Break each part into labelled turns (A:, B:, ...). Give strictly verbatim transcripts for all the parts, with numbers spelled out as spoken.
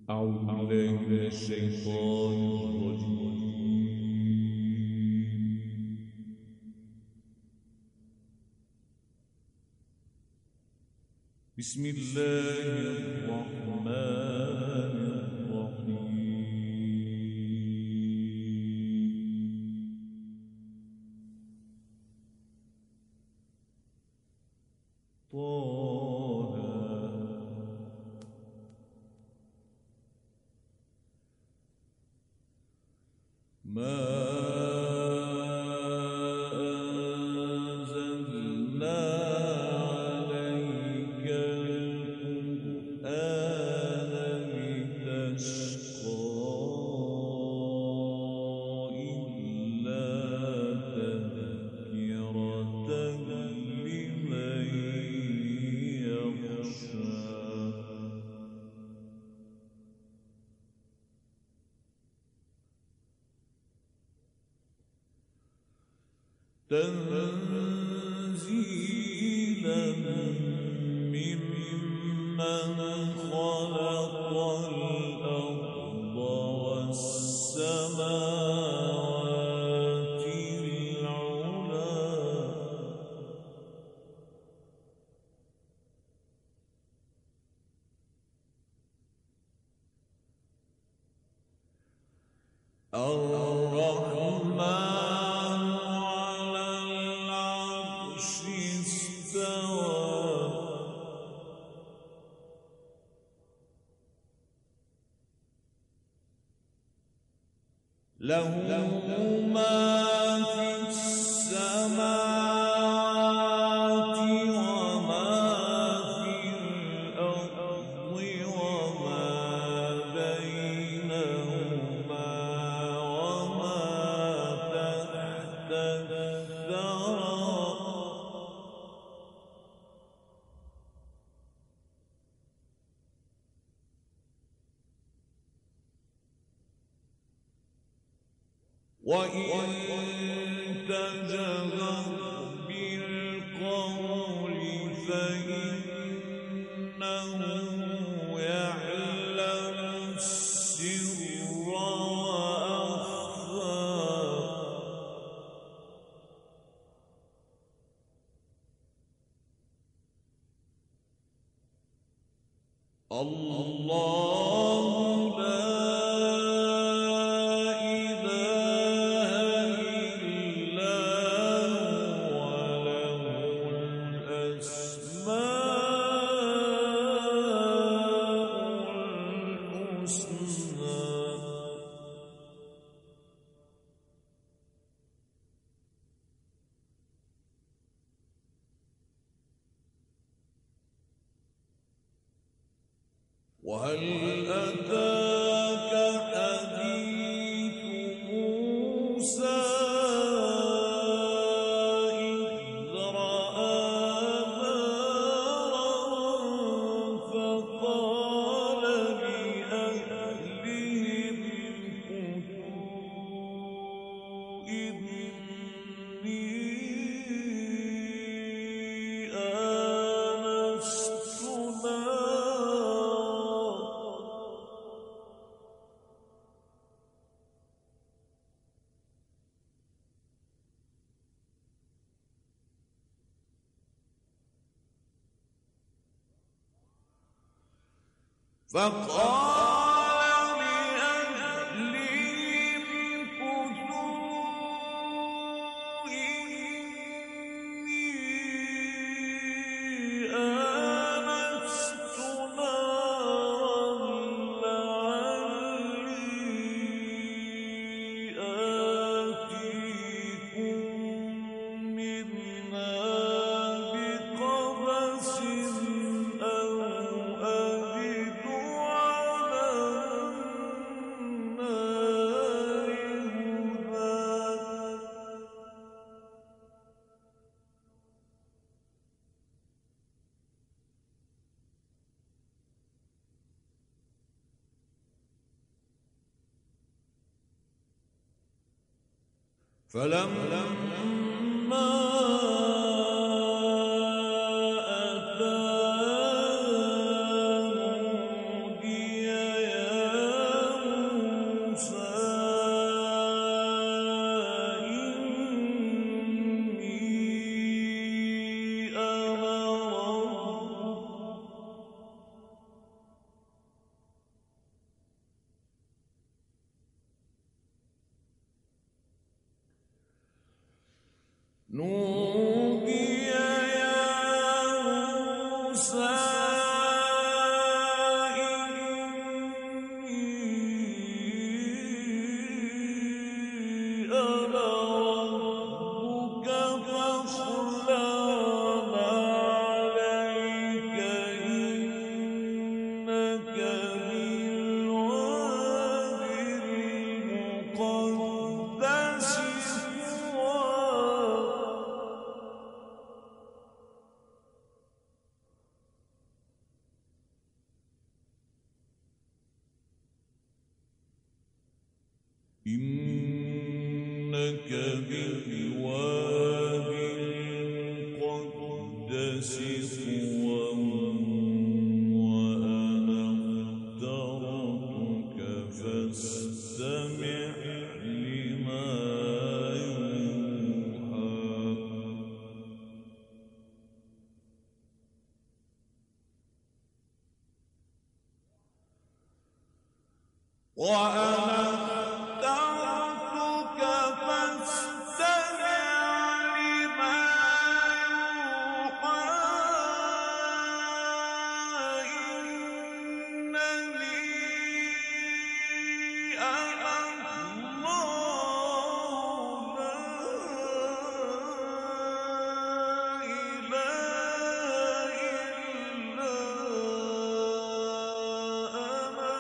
A: أعوذ بالله من الشيطان الرجيم. بسم الله الرحمن الرحيم. طه ما أنزلنا عليك القرآن لتشقى إلا تذكرة لمن يخشى. تنزيلا ممن خلق الأرض والسماوات العلى. الرحمن على العرش استوى. له ما في السماوات وما في الأرض وما بينهما وما تحت الثرى. وإن تجهر بالقول فإنه يعلم السر وأخفى. الله لا وهل أتاك حديث موسى إذ رأى نارا فقال لأهلهم كثوا إني آنست فقال لأهلهم كثوا إني آنست نارا لعلي آتيكم منها بقبس أو أجد فلما أتاهم نودي يا نودي يا موسى إني أنا ربك فاخلع عليك إنك بالوادي المقدس طوى إنك بالوادي المقدس طوى وأنا اخترتك فاستمع لما يوحى وأنا اخترتك فاستمع لما يوحى إنني أنا الله لا إله إلا أنا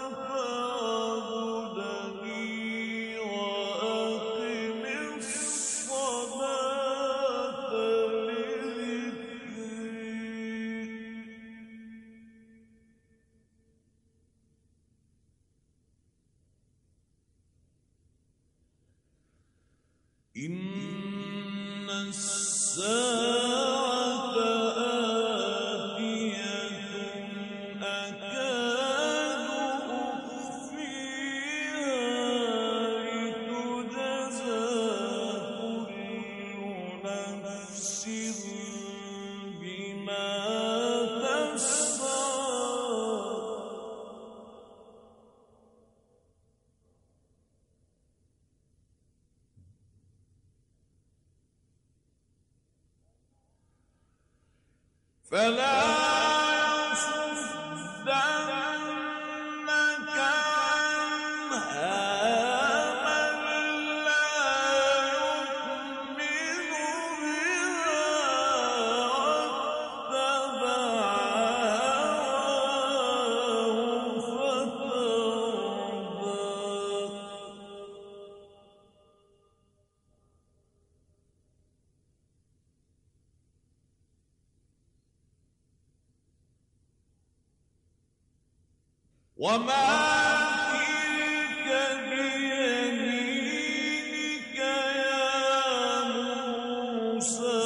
A: فاعبدني وأقم الصلاة لذكري إن الساعة آتية أكاد أخفيها لتجزى كل نفس بما تسعى فلا يصدنك عنها من لا يؤمن بها واتبع هواه فتردى وما تلك بيمينك يا موسى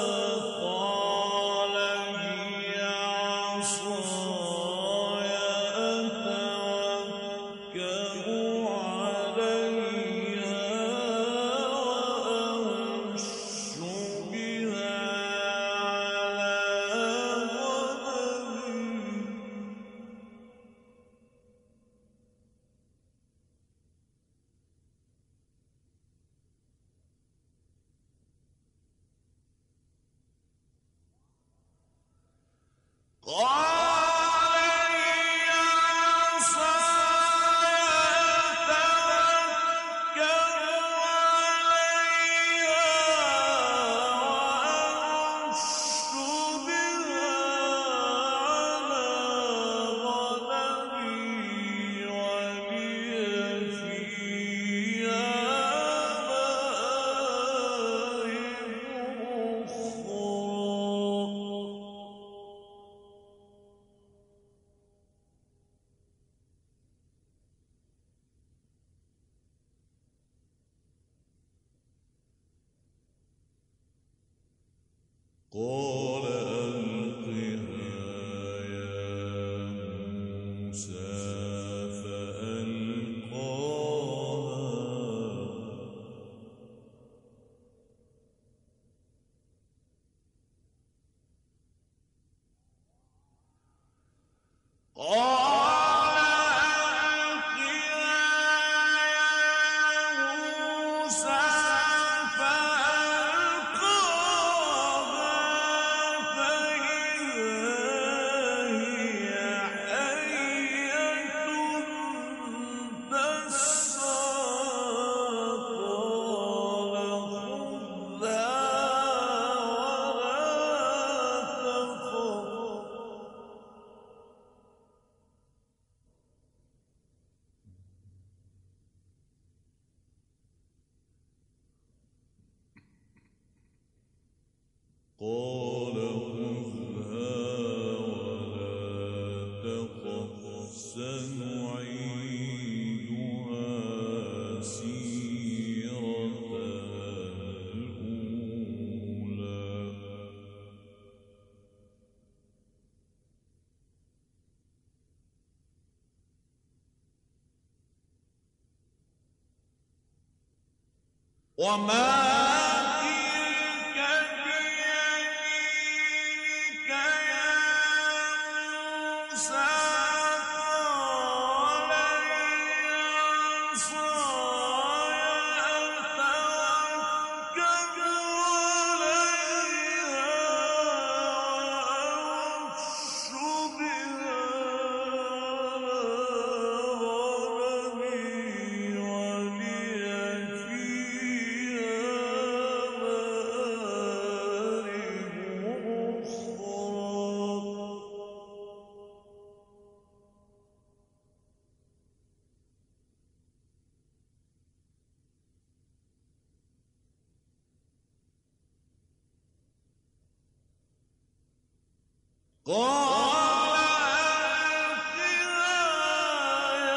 A: قال هي عصاي أتوكأ عليها وأهش بها على قال هي عصاي أتوكأ عليها وأهش بها على غنمي ولي فيها مآرب أخرى قال ألقها يا موسى فألقاها قال ألقها يا موسى فألقاها قال خذها ولا تخف سنعيدها سيرتها الأولى. وما قال ألقها يا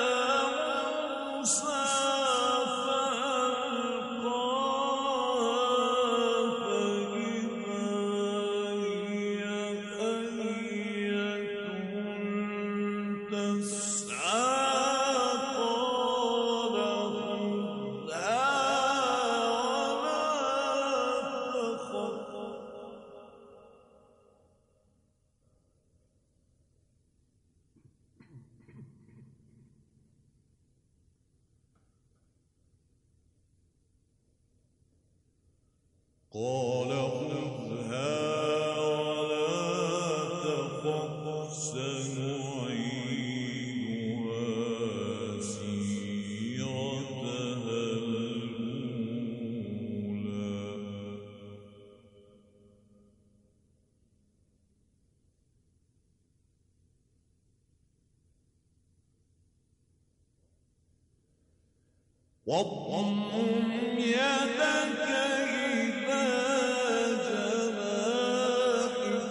A: موسى واضمم يدك إلى جناحك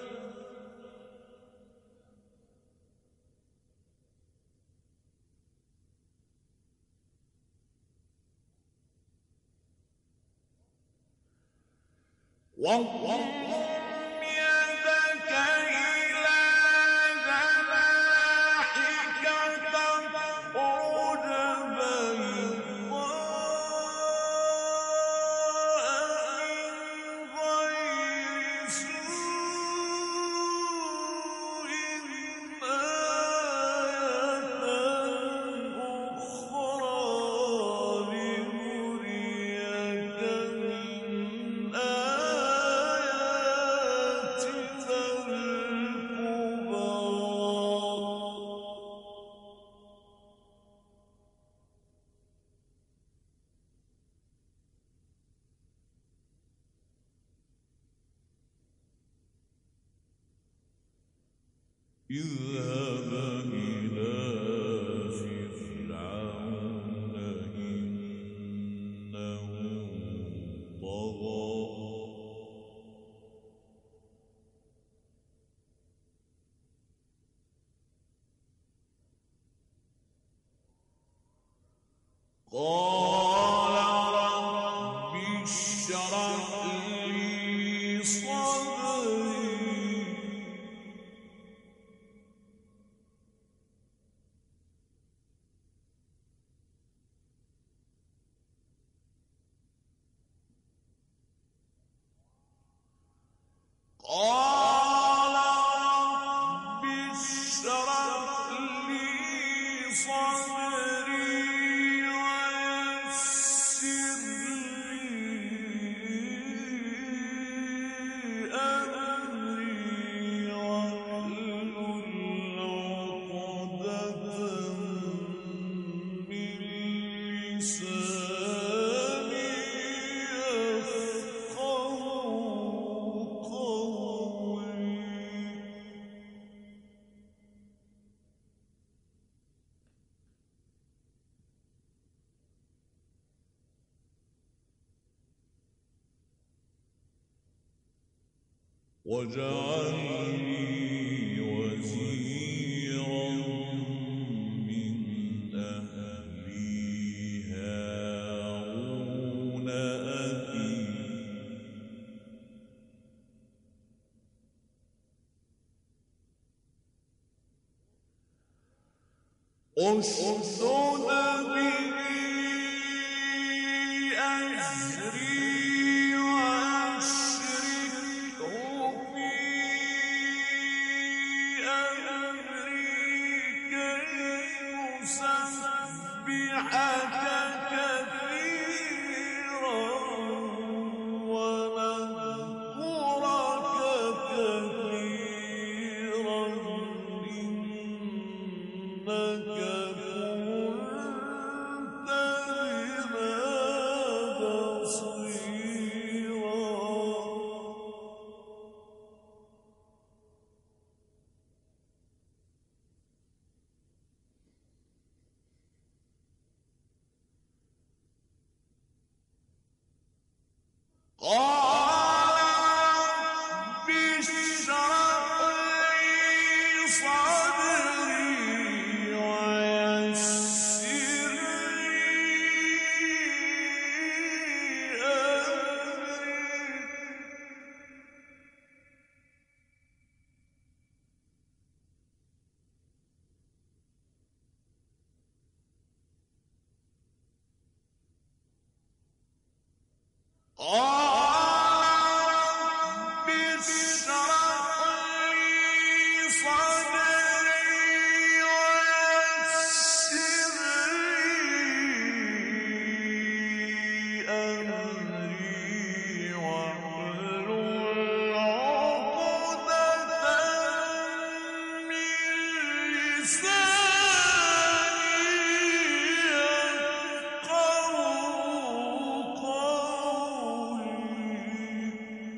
A: واضمم يدك إلى جناحك تخرج اذهب إلى فرعون إنه طغى قال رب اشرح لي صدري قال رب اشرح لي صدري ويسر لي أمري واحلل عقدة من لساني يفقهوا قولي واجعل لي وزيرا من أهلي هارون أخي اشدد به أزري وأشركه في أمري كي نسبحك كثيرا ونذكرك كثيرا إنك كنت بنا بصيرا. قال رب اشرح لي صدري ويسر لي أمري قال رب اشرح لي صدري ويسر لي أمري واحلل عقدة من لساني يفقهوا قولي.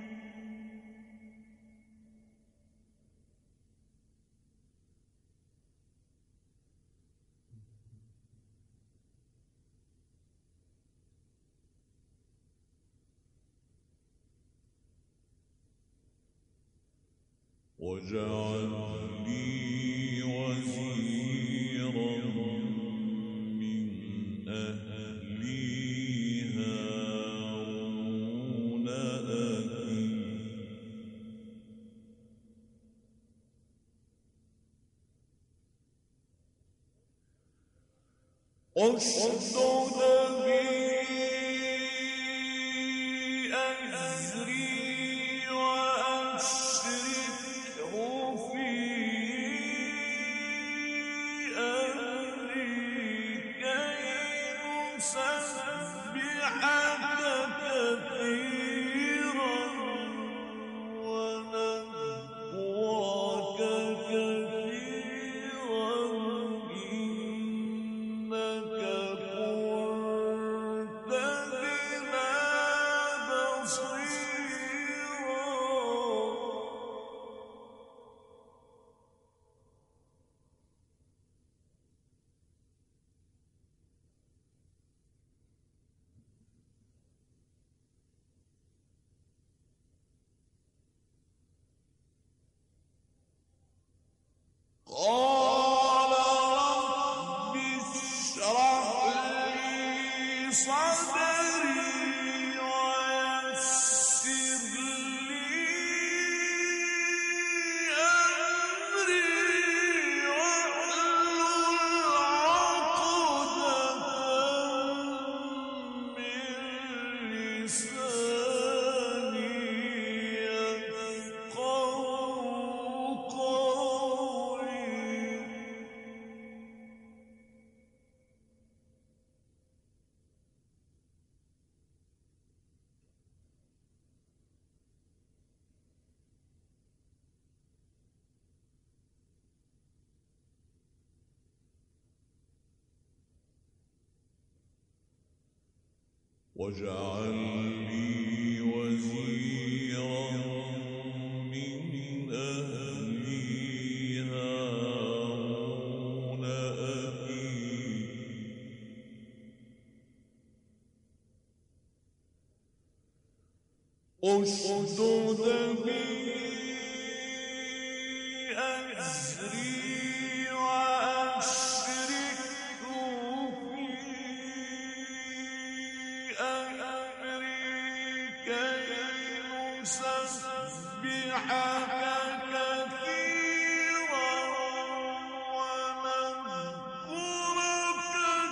A: واجعل لي وزيرا من أهلي هارون أخي اشدد به أزري وأشركه في أمري كي نسبحك كثيرا ونذكرك كثيرا إنك كنت بنا بصيرا. قال رب اشرح لي صدري ويسر لي أمري واحلل عقدة من لساني يفقهوا قولي. واجعل لي وزيرا من أهلي هارون أخي اشدد به أزري وأشركه في أمري كي نسبحك كثيرا ونذكرك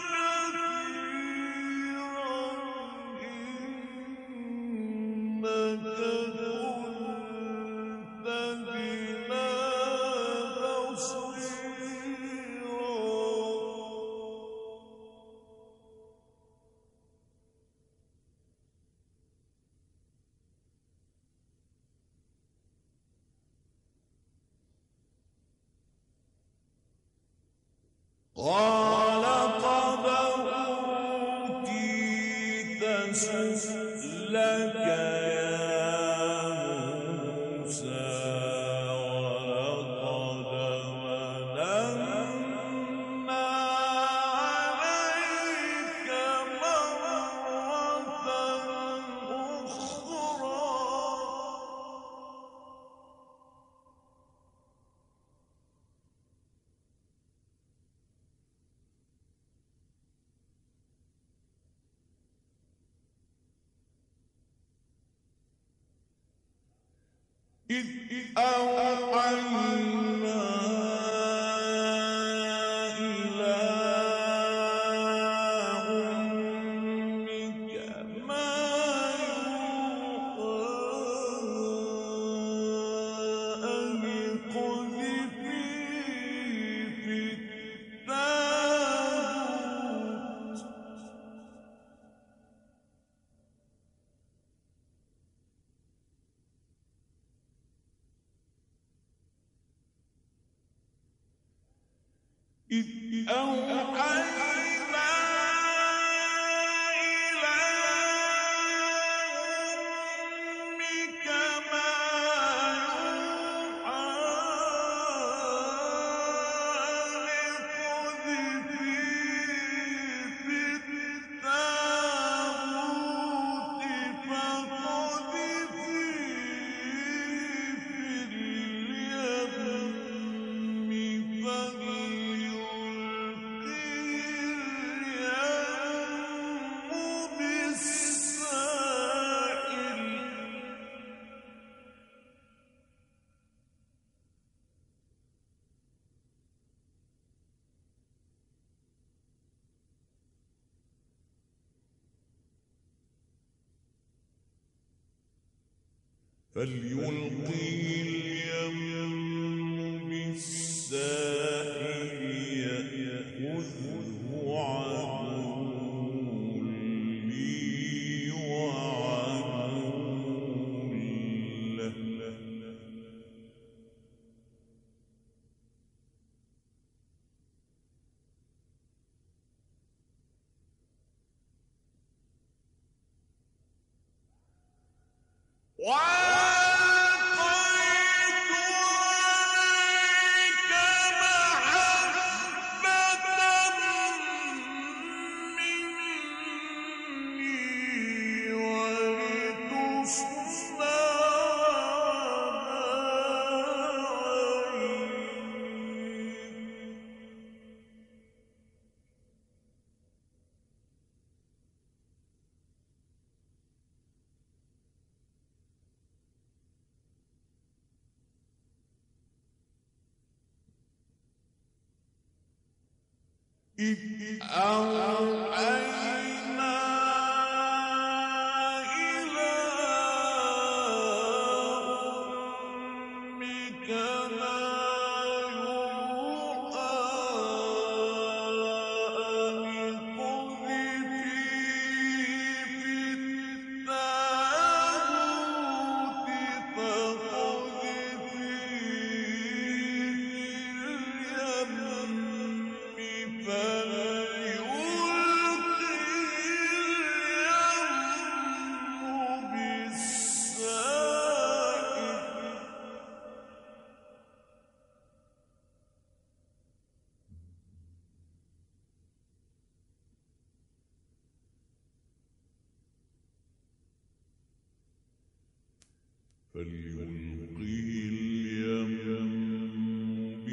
A: قال قد أوتيت سؤلك يا موسى ولقد مننا عليك مرة أخرى إذ أوحينا إلى أمك ما يوحى أن اقذفيه في التابوت إذ أوحينا إلى أمك ما يوحى أن اقذفيه في التابوت فاقذفيه في اليم فليلقي اليم بالساحل يأخذه عدو لي وعدو له إذ أوحينا إلى أمك ما يوحى أن اقذفيه في التابوت فليلقه اليم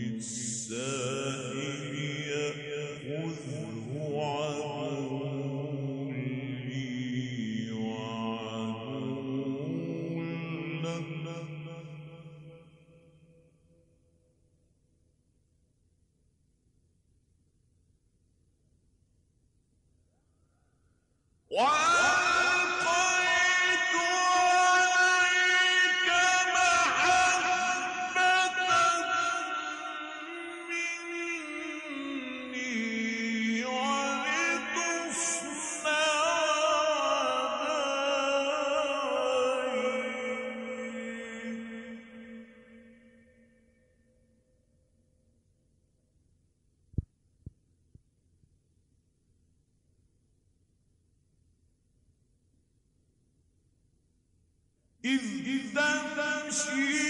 A: إذ تمشي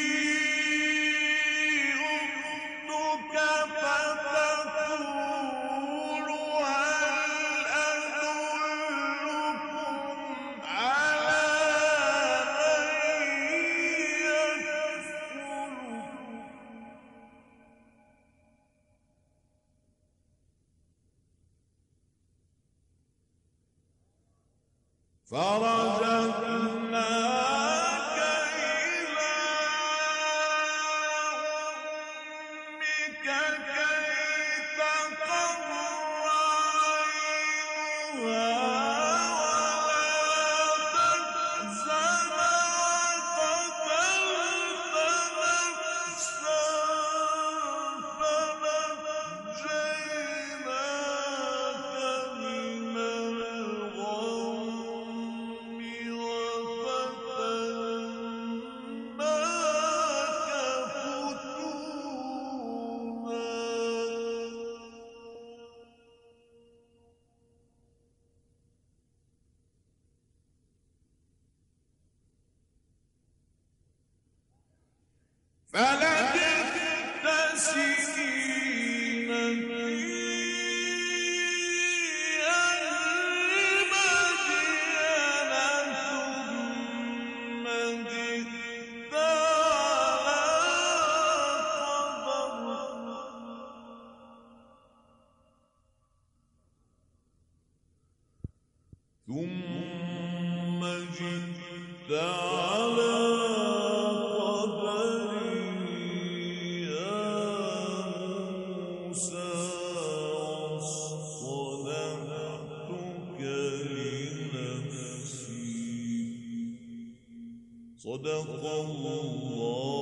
A: أختك فتقول هل أدلكم على من يكفله فرجعناك إلى أمك كي تقر عينها ولا تحزن وقتلت نفسا فنجيناك من الغم وفتناك فتونا فلبثت سنين في أهل مدين ثم جئت على قدر يا موسى واصطنعتك لنفسي صدق الله